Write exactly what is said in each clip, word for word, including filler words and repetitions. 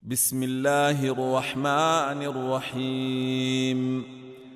بسم الله الرحمن الرحيم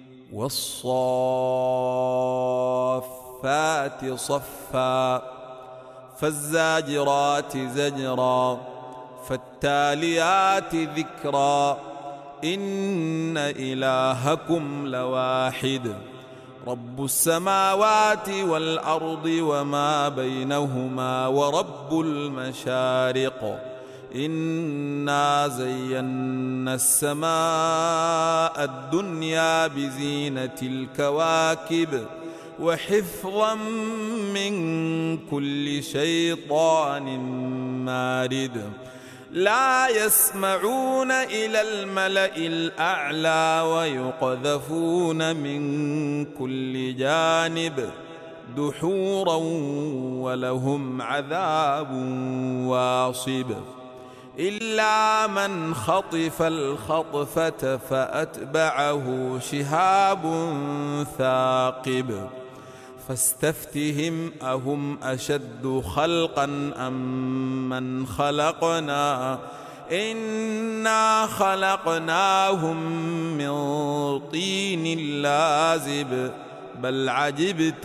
والصافات صفا فالزاجرات زجرا فالتاليات ذكرا إن إلهكم لواحد رب السماوات والأرض وما بينهما ورب المشارق إنا زينا السماء الدنيا بزينة الكواكب وحفظا من كل شيطان مارد لا يسمعون إلى الملأ الأعلى ويقذفون من كل جانب دحورا ولهم عذاب واصب إلا من خطف الخطفة فأتبعه شهاب ثاقب فاستفتهم أهم أشد خلقا أم من خلقنا إنا خلقناهم من طين لازب بل عجبت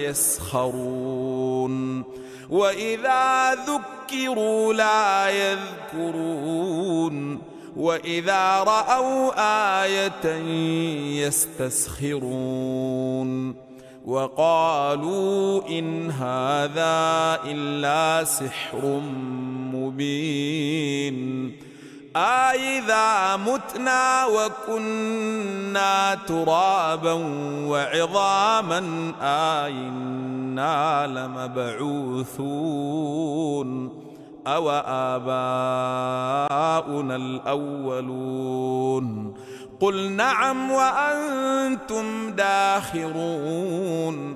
ويسخرون وإذا ذكروا لا يذكرون وإذا رأوا آية يستسخرون وقالوا إن هذا إلا سحر مبين أإذا متنا وكنا ترابا وعظاما أإنا لمبعوثون أو آباؤنا الأولون قل نعم وأنتم داخرون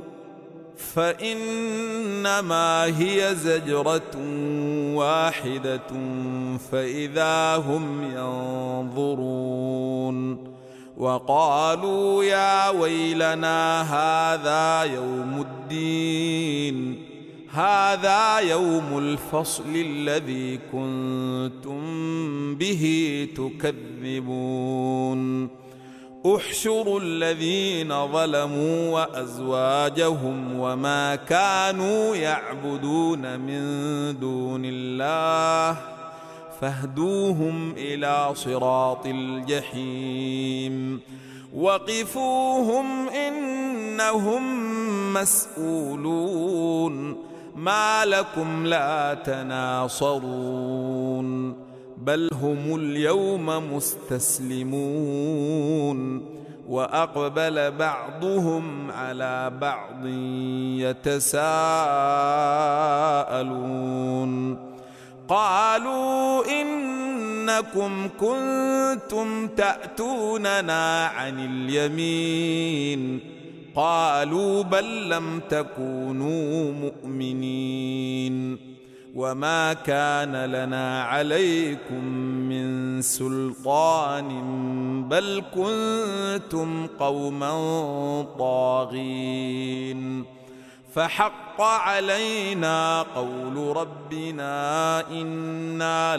فإنما هي زجرة واحدة فإذا هم ينظرون وقالوا يا ويلنا هذا يوم الدين هذا يوم الفصل الذي كنتم به تكذبون احشروا الذين ظلموا وأزواجهم وما كانوا يعبدون من دون الله فاهدوهم إلى صراط الجحيم وقفوهم إنهم مسؤولون ما لكم لا تناصرون بل هم اليوم مستسلمون وأقبل بعضهم على بعض يتساءلون قالوا إنكم كنتم تأتوننا عن اليمين قالوا بل لم تكونوا مؤمنين وما كان لنا عليكم من سلطان بل كنتم قوما طاغين فحق علينا قول ربنا إنا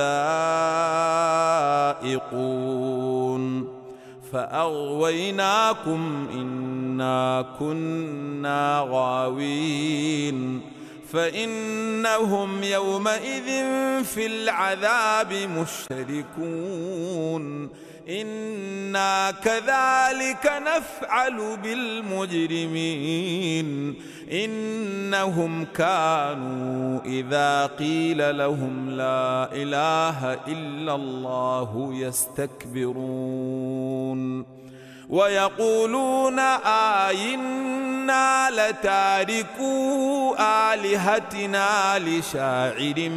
لذائقون فأغويناكم إنا كنا غاوين فإنهم يومئذ في العذاب مشتركون إنا كذلك نفعل بالمجرمين إنهم كانوا إذا قيل لهم لا إله إلا الله يستكبرون ويقولون آئنا لتاركو آلهتنا لشاعر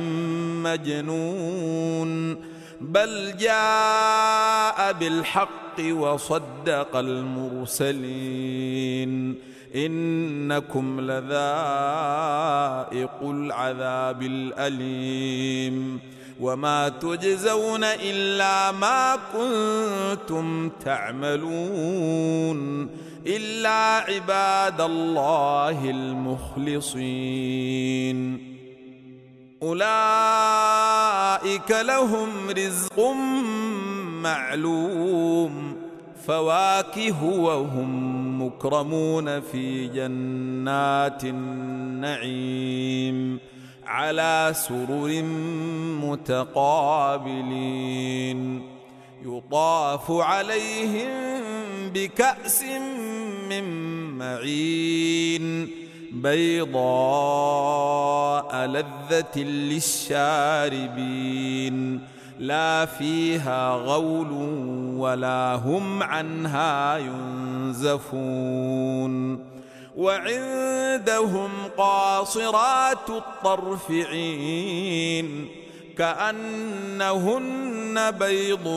مجنون بل جاء بالحق وصدق المرسلين إنكم لذائق العذاب الأليم وما تجزون إلا ما كنتم تعملون إلا عباد الله المخلصين أولئك لهم رزق معلوم فواكه وهم مكرمون في جنات النعيم على سرر متقابلين يطاف عليهم بكأس من معين بيضاء لذة للشاربين لا فيها غول ولا هم عنها ينزفون وعندهم قاصرات الطرف عين كأنهن بيض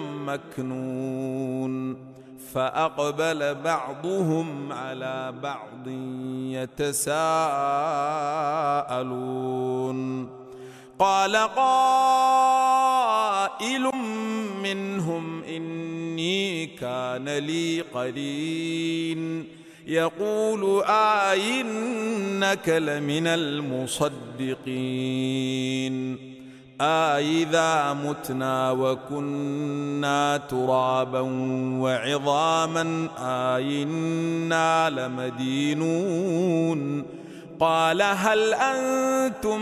مكنون فأقبل بعضهم على بعض يتساءلون قال قائل منهم إني كان لي قرين يقول أئنك لمن المصدقين أإذا متنا وكنا ترابا وعظاما أإنا لمدينون قال هل أنتم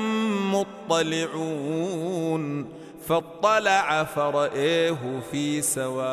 مطلعون فاطلع فرأيه في سواء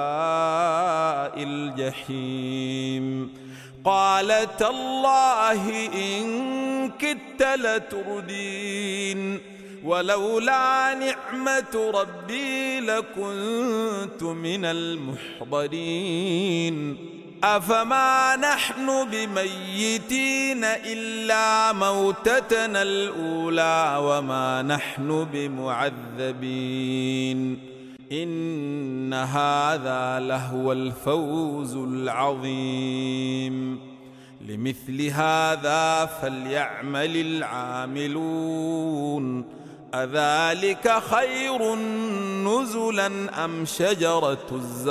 الجحيم قال تالله إن كدت لتردين ولولا نعمة ربي لكنت من المحضرين أفما نحن بميتين إلا موتتنا الأولى وما نحن بمعذبين إن هذا لهو الفوز العظيم لمثل هذا فليعمل العاملون أذلك خير نزلا أم شجرة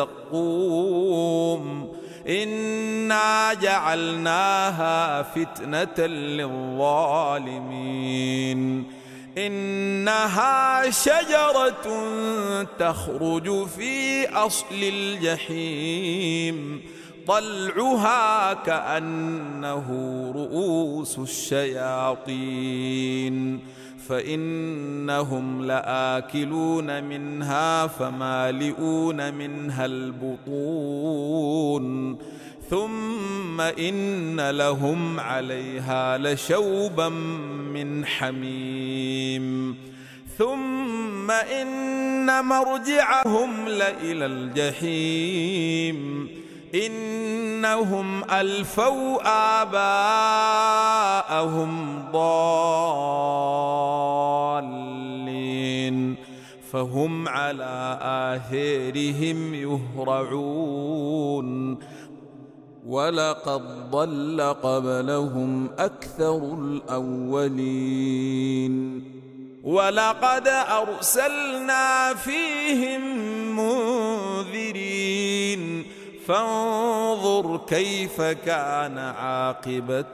الزقوم إنا جعلناها فتنة للظالمين إنها شجرة تخرج في أصل الجحيم طلعها كأنه رؤوس الشياطين فإنهم لآكلون منها فمالئون منها البطون ثم إن لهم عليها لشوبا من حميم ثم إن مرجعهم لإلى الجحيم إنهم ألفوا آباءهم ضالين فهم على آثارهم يهرعون ولقد ضل قبلهم أكثر الأولين ولقد أرسلنا فيهم منذرين فانظر كيف كان عاقبة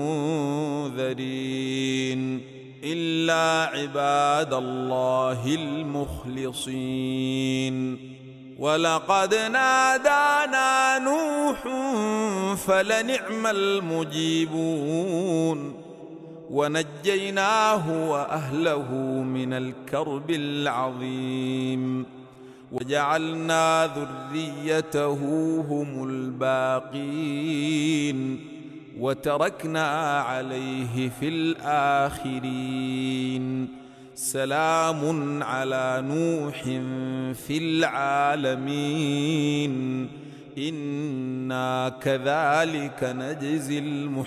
المنذرين إلا عباد الله المخلصين ولقد نادانا نوح فلنعم المجيبون ونجيناه وأهله من الكرب العظيم وجعلنا ذريته هم الباقين وتركنا عليه في الآخرين سلام على نوح في العالمين إنا كذلك نجزي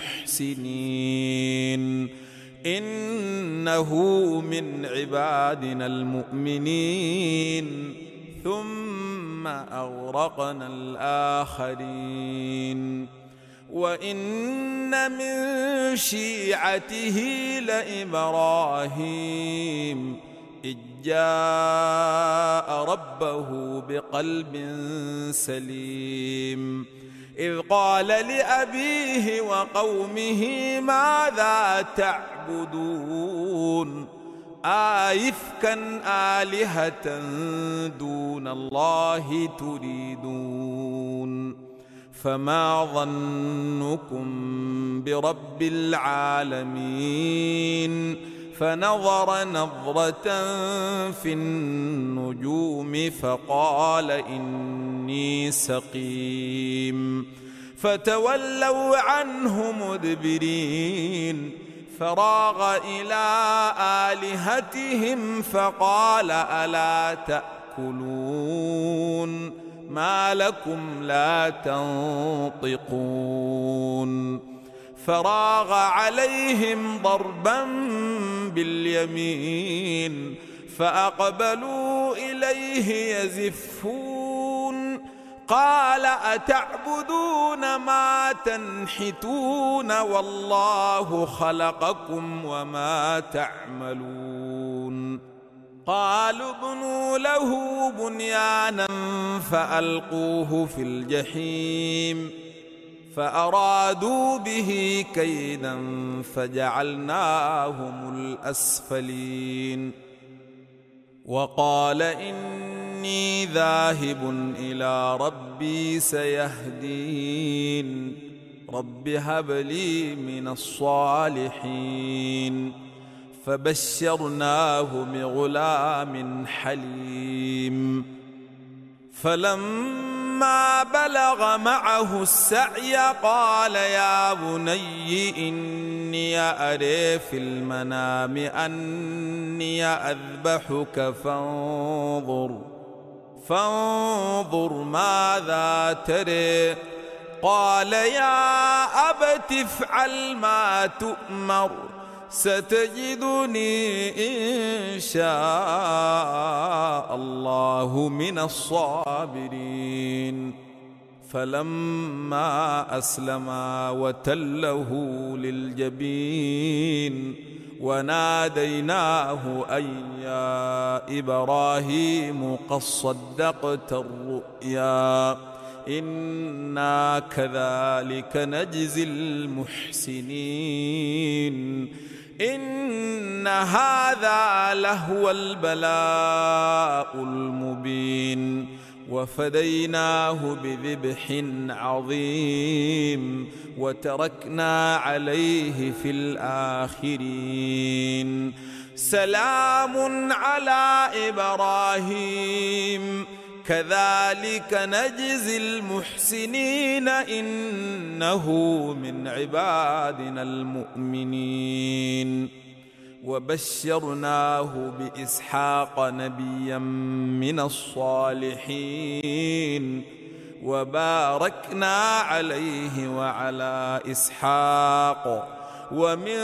المحسنين إنه من عبادنا المؤمنين ثم أغرقنا الآخرين وإن من شيعته لإبراهيم إذ جاء ربه بقلب سليم إذ قال لأبيه وقومه ماذا تعبدون آئفكا آلهة دون الله تريدون فما ظنكم برب العالمين فنظر نظرة في النجوم فقال إني سقيم فتولوا عنه مدبرين فراغ إلى آلهتهم فقال ألا تأكلون ما لكم لا تنطقون فراغ عليهم ضربا باليمين فأقبلوا إليه يزفون قال أتعبدون ما تنحتون والله خلقكم وما تعملون قالوا ابنوا له بنيانا فألقوه في الجحيم فأرادوا به كيدا فجعلناهم الأسفلين وقال إني ذاهب إلى ربي سيهدين رب هب لي من الصالحين فبشرناه بغلام حليم فلما بلغ معه السعي قال يا بني إني أرى في المنام أني أذبحك فانظر فانظر ماذا ترى قال يا أبت افعل ما تؤمر ستجدني إن شاء الله من الصابرين فلما أسلما وتله للجبين وناديناه أي يا إبراهيم قد صدقت الرؤيا إنا كذلك نجزي المحسنين إن هذا لهو البلاء المبين وفديناه بذبح عظيم وتركنا عليه في الآخرين سلام على إبراهيم كذلك نجزي المحسنين إنه من عبادنا المؤمنين وبشرناه بإسحاق نبيا من الصالحين وباركنا عليه وعلى إسحاق ومن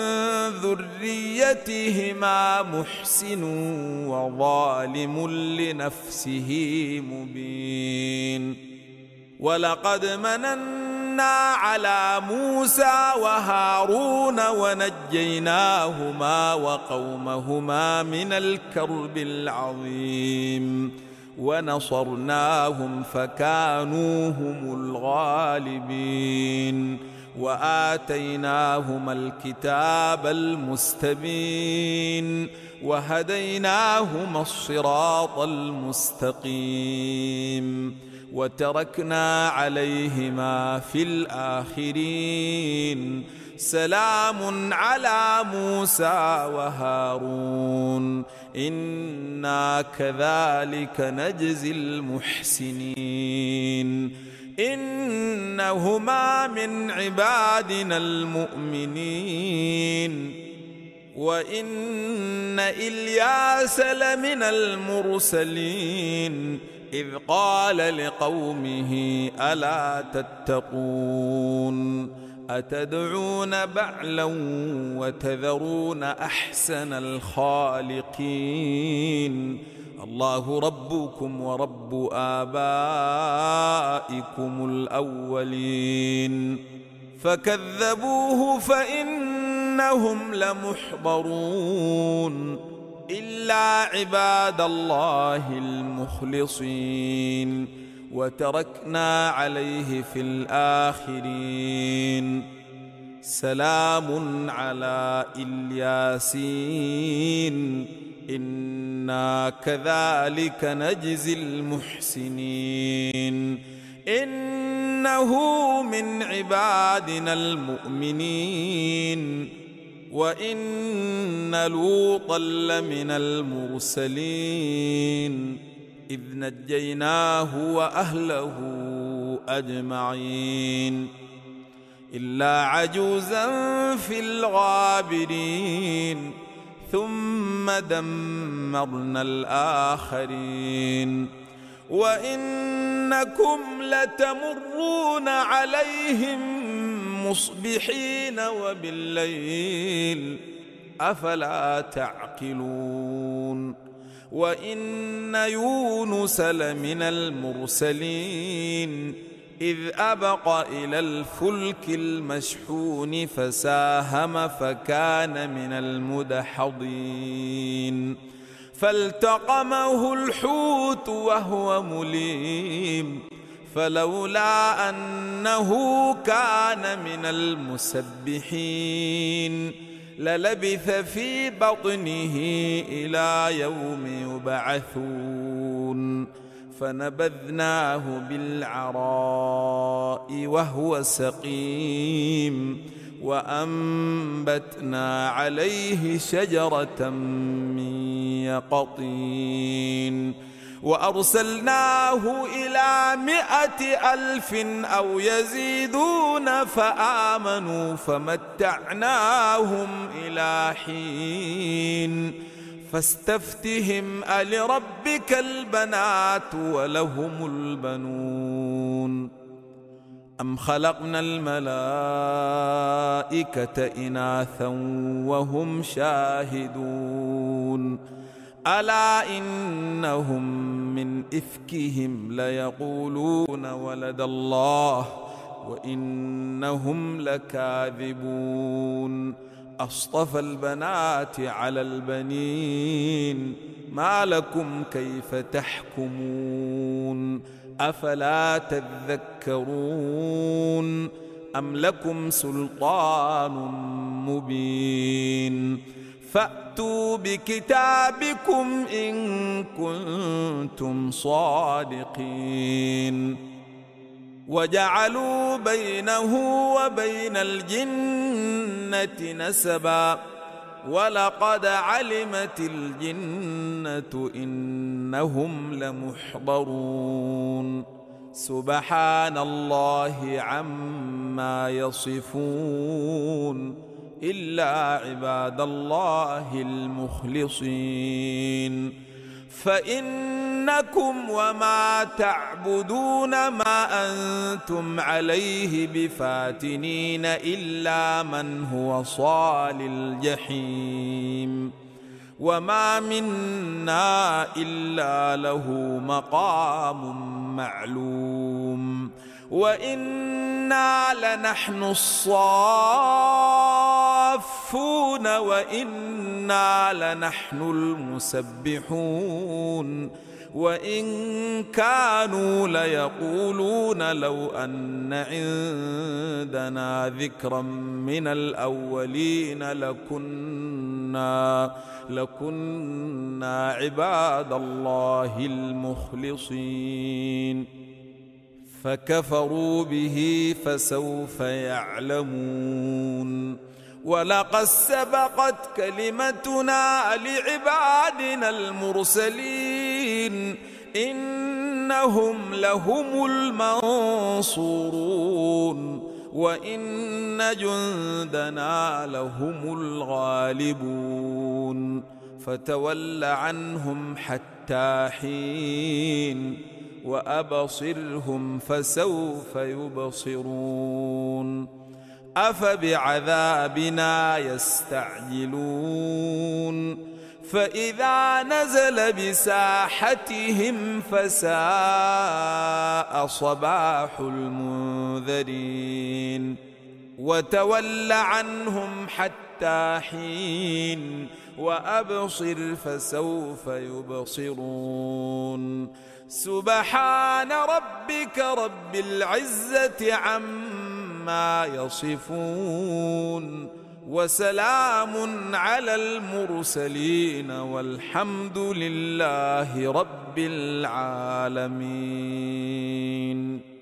ذريتهما محسن وظالم لنفسه مبين ولقد مننا على موسى وهارون ونجيناهما وقومهما من الكرب العظيم ونصرناهم فكانوا هم الغالبين وآتيناهما الكتاب المستبين وهديناهما الصراط المستقيم وتركنا عليهما في الآخرين سلام على موسى وهارون إنا كذلك نجزي المحسنين إنهما من عبادنا المؤمنين وإن إلياس لمن المرسلين إذ قال لقومه ألا تتقون أتدعون بعلا وتذرون أحسن الخالقين الله ربكم ورب آبائكم الأولين فكذبوه فإنهم لمحضرون إلا عباد الله المخلصين وتركنا عليه في الآخرين سلام على الياسين إنا كذلك نجزي المحسنين إنه من عبادنا المؤمنين وإن لوطا لمن المرسلين إذ نجيناه وأهله أجمعين إلا عجوزا في الغابرين ثم دمرنا الآخرين وإنكم لتمرون عليهم مصبحين وبالليل أفلا تعقلون وإن يونس لمن المرسلين إذ أبق إلى الفلك المشحون فساهم فكان من المدحضين فالتقمه الحوت وهو مليم فلولا أنه كان من المسبحين للبث في بطنه إلى يوم يبعثون فنبذناه بالعراء وهو سقيم وأنبتنا عليه شجرة من يقطين وأرسلناه إلى مائة ألف أو يزيدون فآمنوا فمتعناهم إلى حين فاستفتهم ألربك البنات ولهم البنون أم خلقنا الملائكة إناثا وهم شاهدون ألا إنهم من إفكهم ليقولون ولد الله وإنهم لكاذبون أصطفى البنات على البنين ما لكم كيف تحكمون أفلا تذكرون أم لكم سلطان مبين فأتوا بكتابكم إن كنتم صادقين وجعلوا بينه وبين الجنة نسبا ولقد علمت الجنة إنهم لمحضرون سبحان الله عما يصفون إلا عباد الله المخلصين فإنكم وما تعبدون ما أنتم عليه بفاتنين إلا من هو صال الجحيم وما منا إلا له مقام معلوم وإنا لنحن الصافون وإنا لنحن المسبحون وإن كانوا ليقولون لو أن عندنا ذكرا من الأولين لكنا لكنا عباد الله المخلصين فكفروا به فسوف يعلمون ولقد سبقت كلمتنا لعبادنا المرسلين إنهم لهم المنصورون وإن جندنا لهم الغالبون فتول عنهم حتى حين وأبصرهم فسوف يبصرون أفبعذابنا يستعجلون فإذا نزل بساحتهم فساء صباح المنذرين وتول عنهم حتى حين وأبصر فسوف يبصرون سبحان ربك رب العزة عما يصفون وسلام على المرسلين والحمد لله رب العالمين.